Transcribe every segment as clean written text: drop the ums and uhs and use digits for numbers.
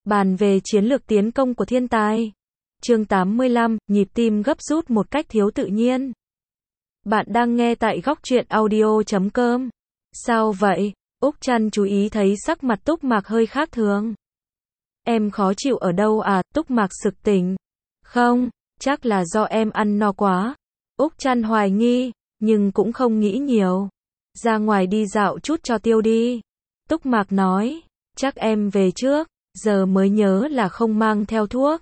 Bàn về chiến lược tiến công của thiên tài. Chương 85, nhịp tim gấp rút một cách thiếu tự nhiên. Bạn đang nghe tại góc truyện audio.com. Sao vậy? Úc Trăn chú ý thấy sắc mặt Túc Mạc hơi khác thường. Em khó chịu ở đâu à? Túc Mạc sực tỉnh. Không, chắc là do em ăn no quá. Úc Trăn hoài nghi, nhưng cũng không nghĩ nhiều. Ra ngoài đi dạo chút cho tiêu đi. Túc Mạc nói, chắc em về trước, giờ mới nhớ là không mang theo thuốc.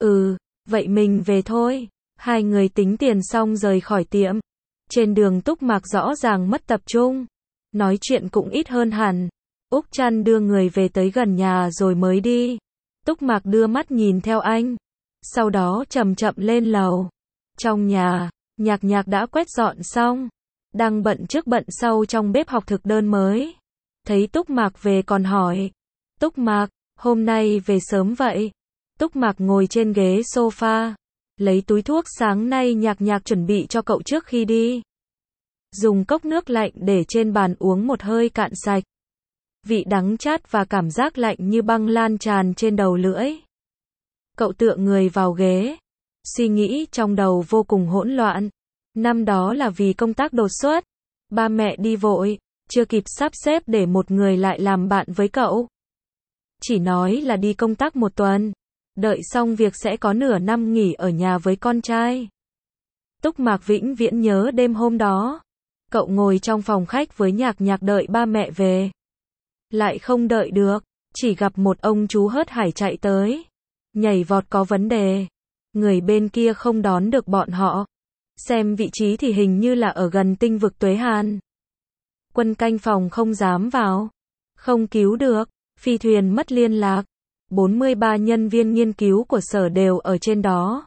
Vậy mình về thôi. Hai người tính tiền xong rời khỏi tiệm. Trên đường Túc Mạc rõ ràng mất tập trung. Nói chuyện cũng ít hơn hẳn. Úc Trăn đưa người về tới gần nhà rồi mới đi. Túc Mạc đưa mắt nhìn theo anh. Sau đó chậm chậm lên lầu. Trong nhà, Nhạc đã quét dọn xong. Đang bận trước bận sau trong bếp học thực đơn mới. Thấy Túc Mạc về còn hỏi. Túc Mạc, hôm nay về sớm vậy? Túc Mạc ngồi trên ghế sofa. Lấy túi thuốc sáng nay Nhạc chuẩn bị cho cậu trước khi đi. Dùng cốc nước lạnh để trên bàn uống một hơi cạn sạch. Vị đắng chát và cảm giác lạnh như băng lan tràn trên đầu lưỡi. Cậu tựa người vào ghế. Suy nghĩ trong đầu vô cùng hỗn loạn. Năm đó là vì công tác đột xuất. Ba mẹ đi vội, chưa kịp sắp xếp để một người lại làm bạn với cậu. Chỉ nói là đi công tác một tuần. Đợi xong việc sẽ có nửa năm nghỉ ở nhà với con trai. Túc Mạc vĩnh viễn nhớ đêm hôm đó. Cậu ngồi trong phòng khách với Nhạc đợi ba mẹ về. Lại không đợi được, chỉ gặp một ông chú hớt hải chạy tới. Nhảy vọt có vấn đề. Người bên kia không đón được bọn họ. Xem vị trí thì hình như là ở gần tinh vực Tuế Hàn. Quân canh phòng không dám vào. Không cứu được, phi thuyền mất liên lạc. 43 nhân viên nghiên cứu của sở đều ở trên đó.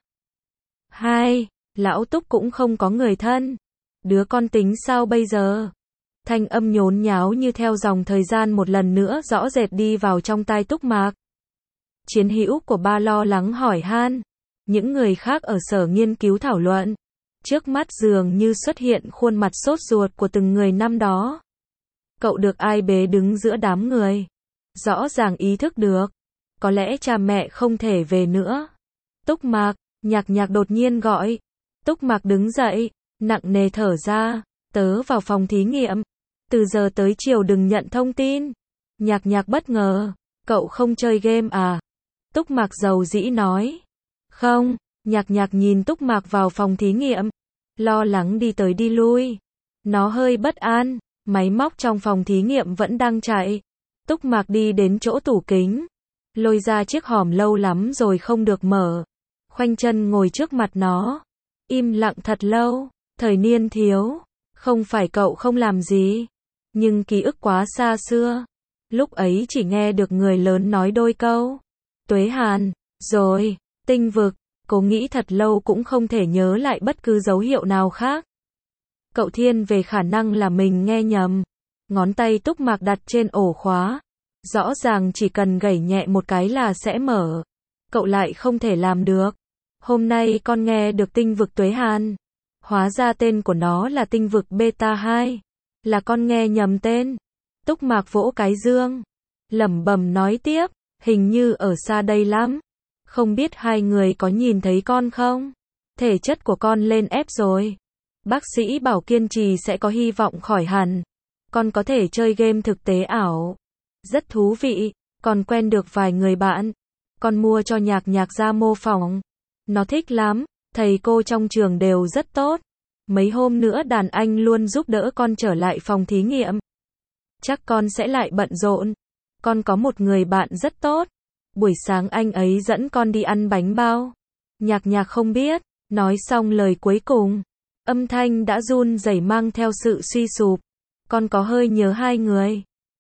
Lão Túc cũng không có người thân. Đứa con tính sao bây giờ? Thanh âm nhốn nháo như theo dòng thời gian một lần nữa rõ rệt đi vào trong tai Túc Mạc. Chiến hữu của ba lo lắng hỏi han. Những người khác ở sở nghiên cứu thảo luận. Trước mắt dường như xuất hiện khuôn mặt sốt ruột của từng người năm đó. Cậu được ai bế đứng giữa đám người. Rõ ràng ý thức được. Có lẽ cha mẹ không thể về nữa. Túc Mạc, Nhạc đột nhiên gọi. Túc Mạc đứng dậy, nặng nề thở ra. Tớ vào phòng thí nghiệm. Từ giờ tới chiều đừng nhận thông tin. Nhạc bất ngờ. Cậu không chơi game à? Túc Mạc dầu dĩ nói. Không. Nhạc nhìn Túc Mạc vào phòng thí nghiệm. Lo lắng đi tới đi lui. Nó hơi bất an. Máy móc trong phòng thí nghiệm vẫn đang chạy. Túc Mạc đi đến chỗ tủ kính. Lôi ra chiếc hòm lâu lắm rồi không được mở. Khoanh chân ngồi trước mặt nó. Im lặng thật lâu. Thời niên thiếu. Không phải cậu không làm gì. Nhưng ký ức quá xa xưa. Lúc ấy chỉ nghe được người lớn nói đôi câu. Tuế Hàn. Rồi. Tinh vực. Cố nghĩ thật lâu cũng không thể nhớ lại bất cứ dấu hiệu nào khác. Cậu thiên về khả năng là mình nghe nhầm. Ngón tay Túc Mạc đặt trên ổ khóa. Rõ ràng chỉ cần gảy nhẹ một cái là sẽ mở. Cậu lại không thể làm được. Hôm nay con nghe được tinh vực Tuế Hàn. Hóa ra tên của nó là tinh vực Beta 2. Là con nghe nhầm tên. Túc Mạc vỗ cái dương. Lẩm bẩm nói tiếp. Hình như ở xa đây lắm. Không biết hai người có nhìn thấy con không? Thể chất của con lên ép rồi. Bác sĩ bảo kiên trì sẽ có hy vọng khỏi hẳn. Con có thể chơi game thực tế ảo. Rất thú vị. Con quen được vài người bạn. Con mua cho Nhạc ra mô phỏng. Nó thích lắm. Thầy cô trong trường đều rất tốt. Mấy hôm nữa đàn anh luôn giúp đỡ con trở lại phòng thí nghiệm. Chắc con sẽ lại bận rộn. Con có một người bạn rất tốt. Buổi sáng anh ấy dẫn con đi ăn bánh bao. Nhạc không biết. Nói xong lời cuối cùng. Âm thanh đã run rẩy mang theo sự suy sụp. Con có hơi nhớ hai người.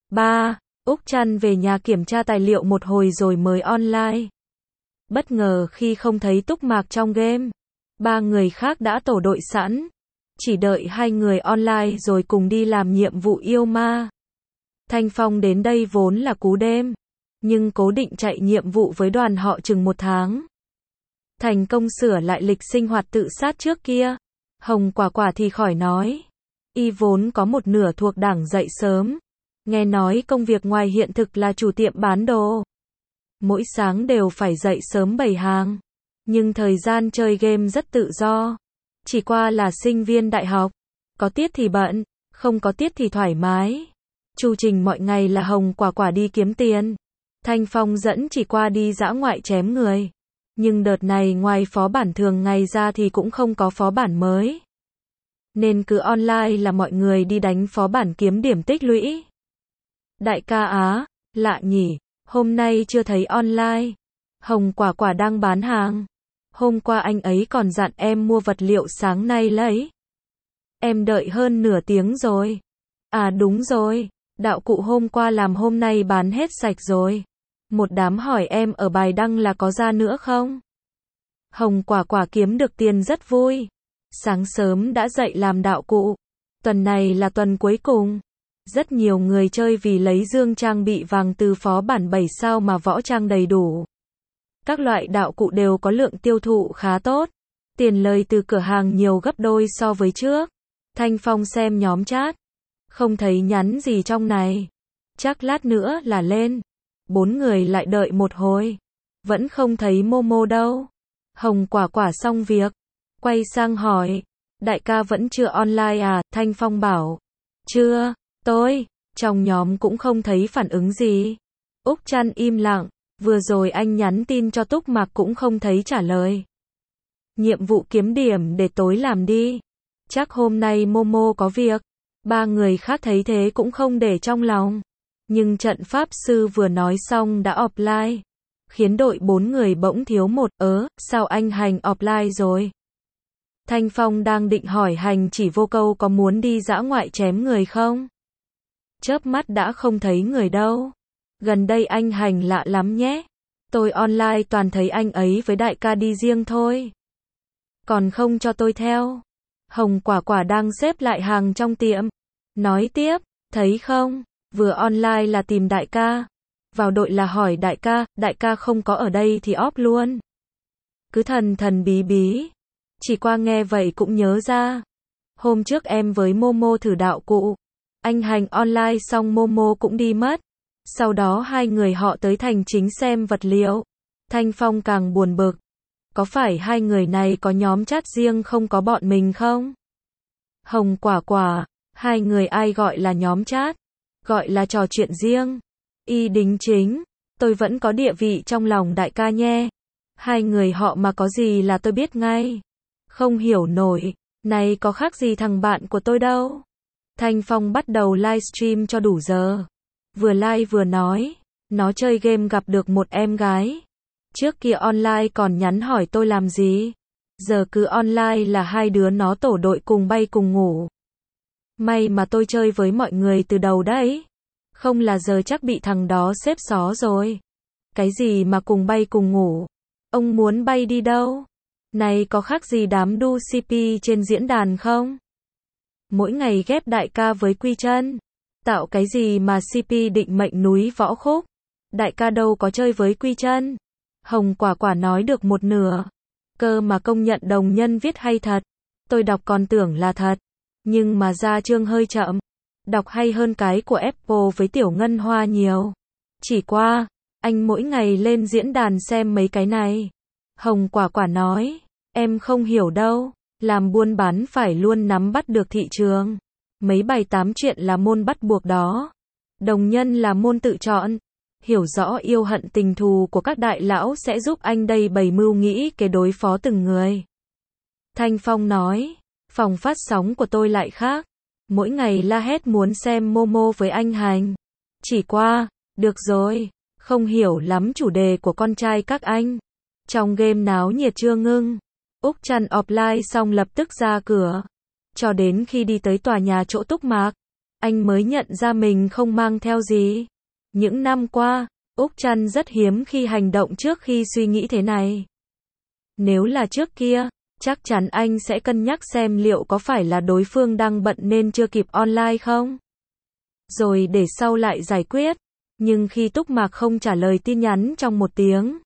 Úc Trăn về nhà kiểm tra tài liệu một hồi rồi mới online. Bất ngờ khi không thấy Túc Mạc trong game. Ba người khác đã tổ đội sẵn. Chỉ đợi hai người online rồi cùng đi làm nhiệm vụ yêu ma. Thanh Phong đến đây vốn là cú đêm. Nhưng cố định chạy nhiệm vụ với đoàn họ chừng 1 tháng. Thành công sửa lại lịch sinh hoạt tự sát trước kia. Hồng Quả thì khỏi nói. Y vốn có một nửa thuộc đảng dậy sớm. Nghe nói công việc ngoài hiện thực là chủ tiệm bán đồ. mỗi sáng đều phải dậy sớm bày hàng. Nhưng thời gian chơi game rất tự do. Chỉ qua là sinh viên đại học. Có tiết thì bận, không có tiết thì thoải mái. Chu trình mọi ngày là Hồng Quả Quả đi kiếm tiền. Thanh Phong dẫn Chỉ Qua đi dã ngoại chém người. Nhưng đợt này ngoài phó bản thường ngày ra thì cũng không có phó bản mới. Nên cứ online là mọi người đi đánh phó bản kiếm điểm tích lũy. Đại ca á, lạ nhỉ, hôm nay chưa thấy online. Hồng Quả Quả đang bán hàng. Hôm qua anh ấy còn dặn em mua vật liệu sáng nay lấy. Em đợi hơn nửa tiếng rồi. À đúng rồi, đạo cụ hôm qua làm hôm nay bán hết sạch rồi. Một đám hỏi em ở bài đăng là có ra nữa không? Hồng Quả Quả kiếm được tiền rất vui. Sáng sớm đã dậy làm đạo cụ. Tuần này là tuần cuối cùng. Rất nhiều người chơi vì lấy dương trang bị vàng từ phó bản 7 sao mà võ trang đầy đủ. Các loại đạo cụ đều có lượng tiêu thụ khá tốt. Tiền lời từ cửa hàng nhiều gấp đôi so với trước. Thanh Phong xem nhóm chat. Không thấy nhắn gì trong này. Chắc lát nữa là lên. 4 người lại đợi một hồi. Vẫn không thấy Momo đâu. Hồng Quả Quả xong việc. Quay sang hỏi. Đại ca vẫn chưa online à? Thanh Phong bảo. Chưa, tôi. Trong nhóm cũng không thấy phản ứng gì. Úc Trăn im lặng. Vừa rồi anh nhắn tin cho Túc Mạc cũng không thấy trả lời. Nhiệm vụ kiếm điểm để tối làm đi. Chắc hôm nay Momo có việc. 3 người khác thấy thế cũng không để trong lòng. Nhưng trận pháp sư vừa nói xong đã offline. Khiến đội 4 người bỗng thiếu một. Sao anh Hành offline rồi? Thanh Phong đang định hỏi Hành Chỉ Vô câu có muốn đi dã ngoại chém người không? Chớp mắt đã không thấy người đâu. Gần đây anh Hành lạ lắm nhé. Tôi online toàn thấy anh ấy với đại ca đi riêng thôi. Còn không cho tôi theo. Hồng Quả Quả đang xếp lại hàng trong tiệm. Nói tiếp, thấy không? Vừa online là tìm đại ca. Vào đội là hỏi đại ca không có ở đây thì off luôn. Cứ thần thần bí bí. Chỉ qua nghe vậy cũng nhớ ra. Hôm trước em với Momo thử đạo cụ. Anh Hành online xong Momo cũng đi mất. Sau đó 2 người họ tới thành chính xem vật liệu. Thanh Phong càng buồn bực. Có phải 2 người này có nhóm chat riêng không có bọn mình không? Hồng Quả Quả, 2 người ai gọi là nhóm chat? Gọi là trò chuyện riêng. Y đính chính, tôi vẫn có địa vị trong lòng đại ca nhé. 2 người họ mà có gì là tôi biết ngay. Không hiểu nổi, này có khác gì thằng bạn của tôi đâu. Thanh Phong bắt đầu livestream cho đủ giờ. Vừa live vừa nói, nó chơi game gặp được một em gái. Trước kia online còn nhắn hỏi tôi làm gì. Giờ cứ online là 2 đứa nó tổ đội cùng bay cùng ngủ. May mà tôi chơi với mọi người từ đầu đấy. Không là giờ chắc bị thằng đó xếp xó rồi. Cái gì mà cùng bay cùng ngủ? Ông muốn bay đi đâu? Này có khác gì đám đu CP trên diễn đàn không? Mỗi ngày ghép đại ca với Quy Chân. Tạo cái gì mà CP định mệnh núi Võ Khúc? Đại ca đâu có chơi với Quy Chân. Hồng Quả Quả nói được một nửa. Cơ mà công nhận đồng nhân viết hay thật. Tôi đọc còn tưởng là thật. Nhưng mà ra chương hơi chậm. Đọc hay hơn cái của Apple với Tiểu Ngân Hoa nhiều. Chỉ qua, anh mỗi ngày lên diễn đàn xem mấy cái này. Hồng Quả Quả nói, em không hiểu đâu. Làm buôn bán phải luôn nắm bắt được thị trường. Mấy bài 8 chuyện là môn bắt buộc đó. Đồng nhân là môn tự chọn. Hiểu rõ yêu hận tình thù của các đại lão sẽ giúp anh đây bày mưu nghĩ kế đối phó từng người. Thanh Phong nói, phòng phát sóng của tôi lại khác. Mỗi ngày la hét muốn xem Momo với anh Hành. Chỉ qua, được rồi, không hiểu lắm chủ đề của con trai các anh. Trong game náo nhiệt chưa ngưng. Úc Trăn offline xong lập tức ra cửa. Cho đến khi đi tới tòa nhà chỗ Túc Mạc, anh mới nhận ra mình không mang theo gì. Những năm qua, Úc Trăn rất hiếm khi hành động trước khi suy nghĩ thế này. Nếu là trước kia, chắc chắn anh sẽ cân nhắc xem liệu có phải là đối phương đang bận nên chưa kịp online không? Rồi để sau lại giải quyết. Nhưng khi Túc Mạc không trả lời tin nhắn trong 1 tiếng,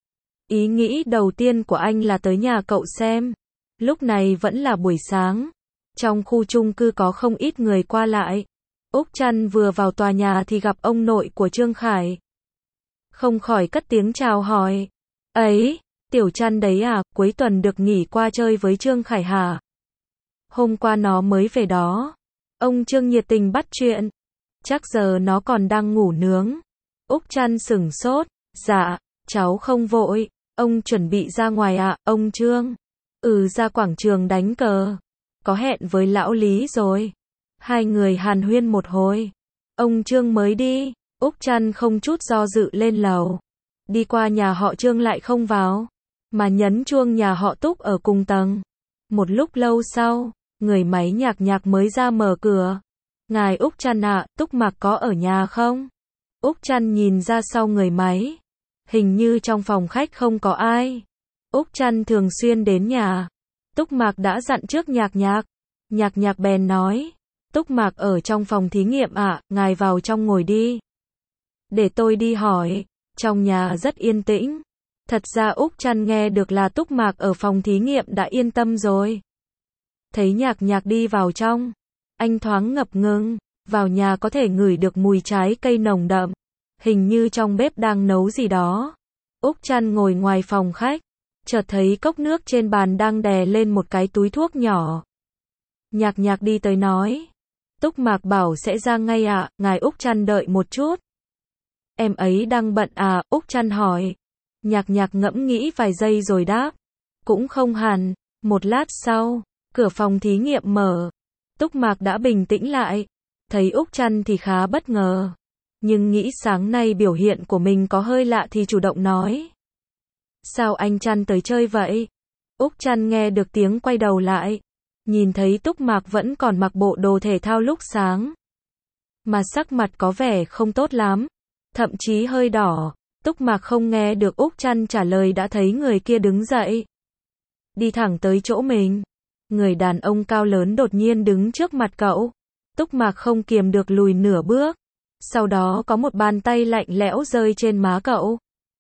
ý nghĩ đầu tiên của anh là tới nhà cậu xem. Lúc này vẫn là buổi sáng. Trong khu chung cư có không ít người qua lại. Úc Trăn vừa vào tòa nhà thì gặp ông nội của Trương Khải. không khỏi cất tiếng chào hỏi. Ấy, Tiểu Trăn đấy à, cuối tuần được nghỉ qua chơi với Trương Khải hả? Hôm qua nó mới về đó. Ông Trương nhiệt tình bắt chuyện. Chắc giờ nó còn đang ngủ nướng. Úc Trăn sửng sốt. Dạ, cháu không vội. Ông chuẩn bị ra ngoài ạ, ông Trương? Ra quảng trường đánh cờ. Có hẹn với lão Lý rồi. Hai người hàn huyên một hồi. Ông Trương mới đi. Úc Trăn không chút do dự lên lầu. Đi qua nhà họ Trương lại không vào, mà nhấn chuông nhà họ Túc ở cùng tầng. Một lúc lâu sau, người máy nhạc nhạc mới ra mở cửa. Ngài Úc Trăn ạ, Túc Mạc có ở nhà không? Úc Trăn nhìn ra sau người máy. Hình như trong phòng khách không có ai. Úc Trăn thường xuyên đến nhà. Túc Mạc đã dặn trước nhạc nhạc. Nhạc nhạc bèn nói. Túc Mạc ở trong phòng thí nghiệm ạ, ngài vào trong ngồi đi. Để tôi đi hỏi. Trong nhà rất yên tĩnh. Thật ra Úc Trăn nghe được là Túc Mạc ở phòng thí nghiệm đã yên tâm rồi. Thấy nhạc nhạc đi vào trong. Anh thoáng ngập ngừng. Vào nhà có thể ngửi được mùi trái cây nồng đậm. Hình như trong bếp đang nấu gì đó. Úc Trăn ngồi ngoài phòng khách. Chợt thấy cốc nước trên bàn đang đè lên một cái túi thuốc nhỏ. Nhạc nhạc đi tới nói. Túc Mạc bảo sẽ ra ngay ạ, ngài Úc Trăn đợi một chút. Em ấy đang bận à, Úc Trăn hỏi. Nhạc nhạc ngẫm nghĩ vài giây rồi đáp. Cũng không hẳn. Một lát sau, cửa phòng thí nghiệm mở. Túc Mạc đã bình tĩnh lại. Thấy Úc Trăn thì khá bất ngờ. Nhưng nghĩ sáng nay biểu hiện của mình có hơi lạ thì chủ động nói. Sao anh Trăn tới chơi vậy? Úc Trăn nghe được tiếng quay đầu lại. Nhìn thấy Túc Mạc vẫn còn mặc bộ đồ thể thao lúc sáng. Mà sắc mặt có vẻ không tốt lắm. Thậm chí hơi đỏ. Túc Mạc không nghe được Úc Trăn trả lời đã thấy người kia đứng dậy. Đi thẳng tới chỗ mình. Người đàn ông cao lớn đột nhiên đứng trước mặt cậu. Túc Mạc không kiềm được lùi nửa bước. Sau đó có một bàn tay lạnh lẽo rơi trên má cậu.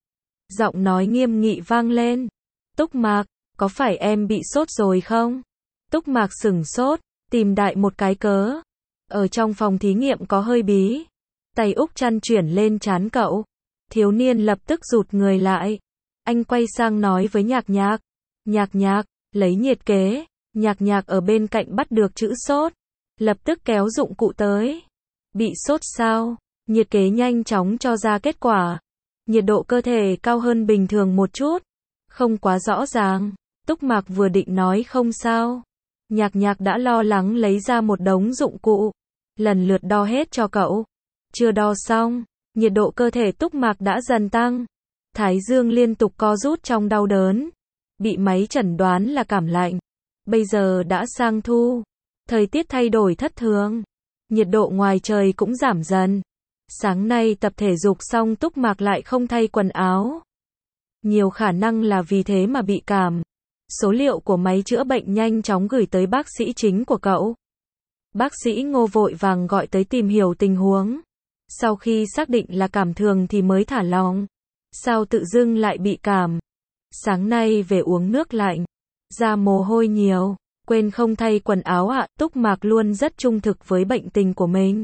Giọng nói nghiêm nghị vang lên. Túc Mạc, có phải em bị sốt rồi không? Túc Mạc sửng sốt, tìm đại một cái cớ. Ở trong phòng thí nghiệm có hơi bí. Tay Úc Trăn chuyển lên trán cậu. Thiếu niên lập tức rụt người lại. Anh quay sang nói với nhạc nhạc. Nhạc nhạc, lấy nhiệt kế. Nhạc nhạc ở bên cạnh bắt được chữ sốt. Lập tức kéo dụng cụ tới. Bị sốt sao? Nhiệt kế nhanh chóng cho ra kết quả. Nhiệt độ cơ thể cao hơn bình thường một chút. Không quá rõ ràng. Túc Mạc vừa định nói không sao. Nhạc nhạc đã lo lắng lấy ra một đống dụng cụ. Lần lượt đo hết cho cậu. Chưa đo xong. Nhiệt độ cơ thể Túc Mạc đã dần tăng. Thái dương liên tục co rút trong đau đớn. Bị máy chẩn đoán là cảm lạnh. Bây giờ đã sang thu. Thời tiết thay đổi thất thường. Nhiệt độ ngoài trời cũng giảm dần. Sáng nay tập thể dục xong Túc Mạc lại không thay quần áo. Nhiều khả năng là vì thế mà bị cảm. Số liệu của máy chữa bệnh nhanh chóng gửi tới bác sĩ chính của cậu. Bác sĩ Ngô vội vàng gọi tới tìm hiểu tình huống. Sau khi xác định là cảm thường thì mới thả lỏng. Sao tự dưng lại bị cảm? Sáng nay về uống nước lạnh. Ra mồ hôi nhiều. Quên không thay quần áo ạ. Túc Mạc luôn rất trung thực với bệnh tình của mình.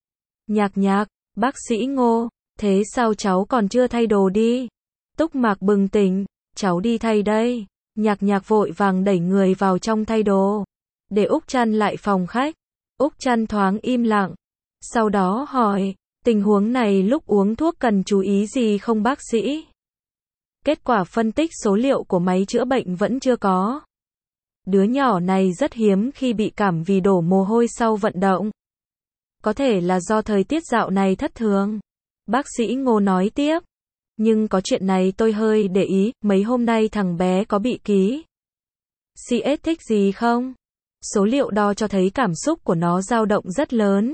Nhạc nhạc, bác sĩ Ngô, thế sao cháu còn chưa thay đồ đi? Túc Mạc bừng tỉnh, cháu đi thay đây. Nhạc nhạc vội vàng đẩy người vào trong thay đồ. Để Úc Trăn lại phòng khách. Úc Trăn thoáng im lặng. Sau đó hỏi, tình huống này lúc uống thuốc cần chú ý gì không bác sĩ? Kết quả phân tích số liệu của máy chữa bệnh vẫn chưa có. Đứa nhỏ này rất hiếm khi bị cảm vì đổ mồ hôi sau vận động. Có thể là do thời tiết dạo này thất thường. Bác sĩ Ngô nói tiếp. Nhưng có chuyện này tôi hơi để ý, mấy hôm nay thằng bé có bị ký CS thích gì không? Số liệu đo cho thấy cảm xúc của nó dao động rất lớn.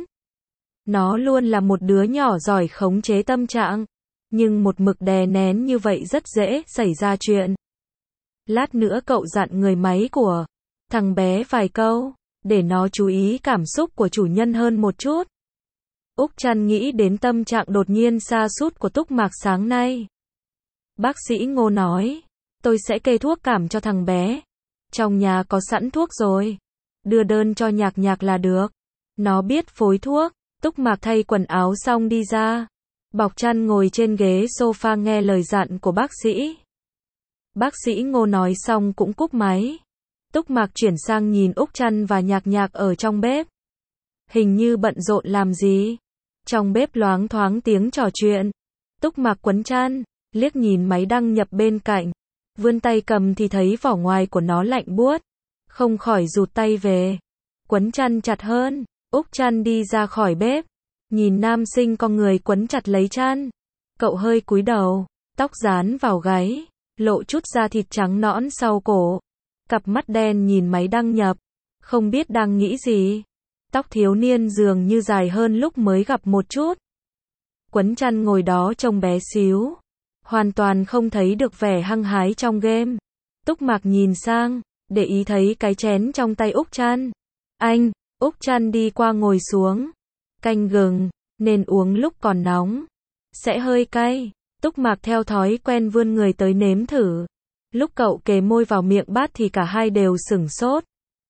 Nó luôn là một đứa nhỏ giỏi khống chế tâm trạng. Nhưng một mực đè nén như vậy rất dễ xảy ra chuyện. Lát nữa cậu dặn người máy của thằng bé vài câu, để nó chú ý cảm xúc của chủ nhân hơn một chút. Úc Trăn nghĩ đến tâm trạng đột nhiên sa sút của Túc Mạc sáng nay. Bác sĩ Ngô nói, tôi sẽ kê thuốc cảm cho thằng bé. Trong nhà có sẵn thuốc rồi. Đưa đơn cho nhạc nhạc là được. Nó biết phối thuốc. Túc Mạc thay quần áo xong đi ra. Bọc chăn ngồi trên ghế sofa nghe lời dặn của bác sĩ. Bác sĩ Ngô nói xong cũng cúp máy. Túc Mạc chuyển sang nhìn Úc Trăn và Nhạc Nhạc ở trong bếp. Hình như bận rộn làm gì. Trong bếp loáng thoáng tiếng trò chuyện. Túc Mạc quấn chăn, liếc nhìn máy đăng nhập bên cạnh. Vươn tay cầm thì thấy vỏ ngoài của nó lạnh buốt. Không khỏi rụt tay về. Quấn chăn chặt hơn. Úc Trăn đi ra khỏi bếp. Nhìn nam sinh con người quấn chặt lấy chăn. Cậu hơi cúi đầu, tóc dán vào gáy, lộ chút da thịt trắng nõn sau cổ. Cặp mắt đen nhìn máy đăng nhập, không biết đang nghĩ gì. Tóc thiếu niên dường như dài hơn lúc mới gặp một chút. Quấn chăn ngồi đó trông bé xíu, hoàn toàn không thấy được vẻ hăng hái trong game. Túc Mạc nhìn sang, để ý thấy cái chén trong tay Úc Trăn. Anh, Úc Trăn đi qua ngồi xuống. Canh gừng, nên uống lúc còn nóng. Sẽ hơi cay. Túc Mạc theo thói quen vươn người tới nếm thử. Lúc cậu kề môi vào miệng bát thì cả hai đều sửng sốt.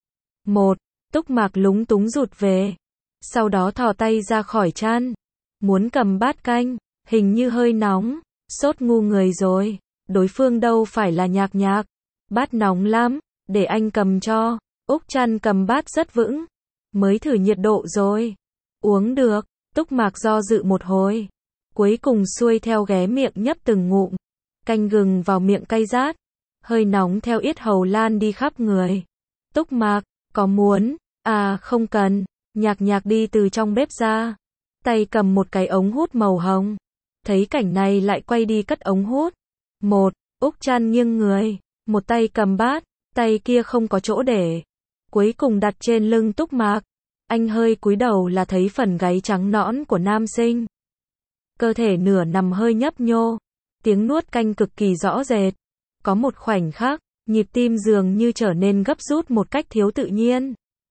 Túc Mạc lúng túng rụt về. Sau đó thò tay ra khỏi chăn. Muốn cầm bát canh, hình như hơi nóng. Sốt ngu người rồi. Đối phương đâu phải là Nhạc Nhạc. Bát nóng lắm, để anh cầm cho. Úc Trăn cầm bát rất vững. Mới thử nhiệt độ rồi. Uống được. Túc Mạc do dự một hồi. Cuối cùng xuôi theo ghé miệng nhấp từng ngụm. Canh gừng vào miệng cay rát. Hơi nóng theo yết hầu lan đi khắp người. Túc Mạc, có muốn? À không cần. Nhạc Nhạc đi từ trong bếp ra. Tay cầm một cái ống hút màu hồng. Thấy cảnh này lại quay đi cất ống hút. Úc Trăn nghiêng người. Một tay cầm bát, tay kia không có chỗ để. Cuối cùng đặt trên lưng Túc Mạc. Anh hơi cúi đầu là thấy phần gáy trắng nõn của nam sinh. Cơ thể nửa nằm hơi nhấp nhô. Tiếng nuốt canh cực kỳ rõ rệt. Có một khoảnh khắc, nhịp tim dường như trở nên gấp rút một cách thiếu tự nhiên.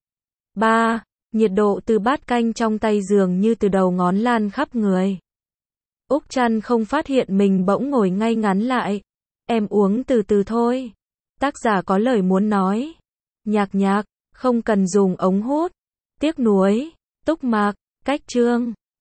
Nhiệt độ từ bát canh trong tay dường như từ đầu ngón lan khắp người. Úc Trăn không phát hiện mình bỗng ngồi ngay ngắn lại. Em uống từ từ thôi. Tác giả có lời muốn nói. Nhạc Nhạc, không cần dùng ống hút. Tiếc nuối. Túc Mạc, cách chương.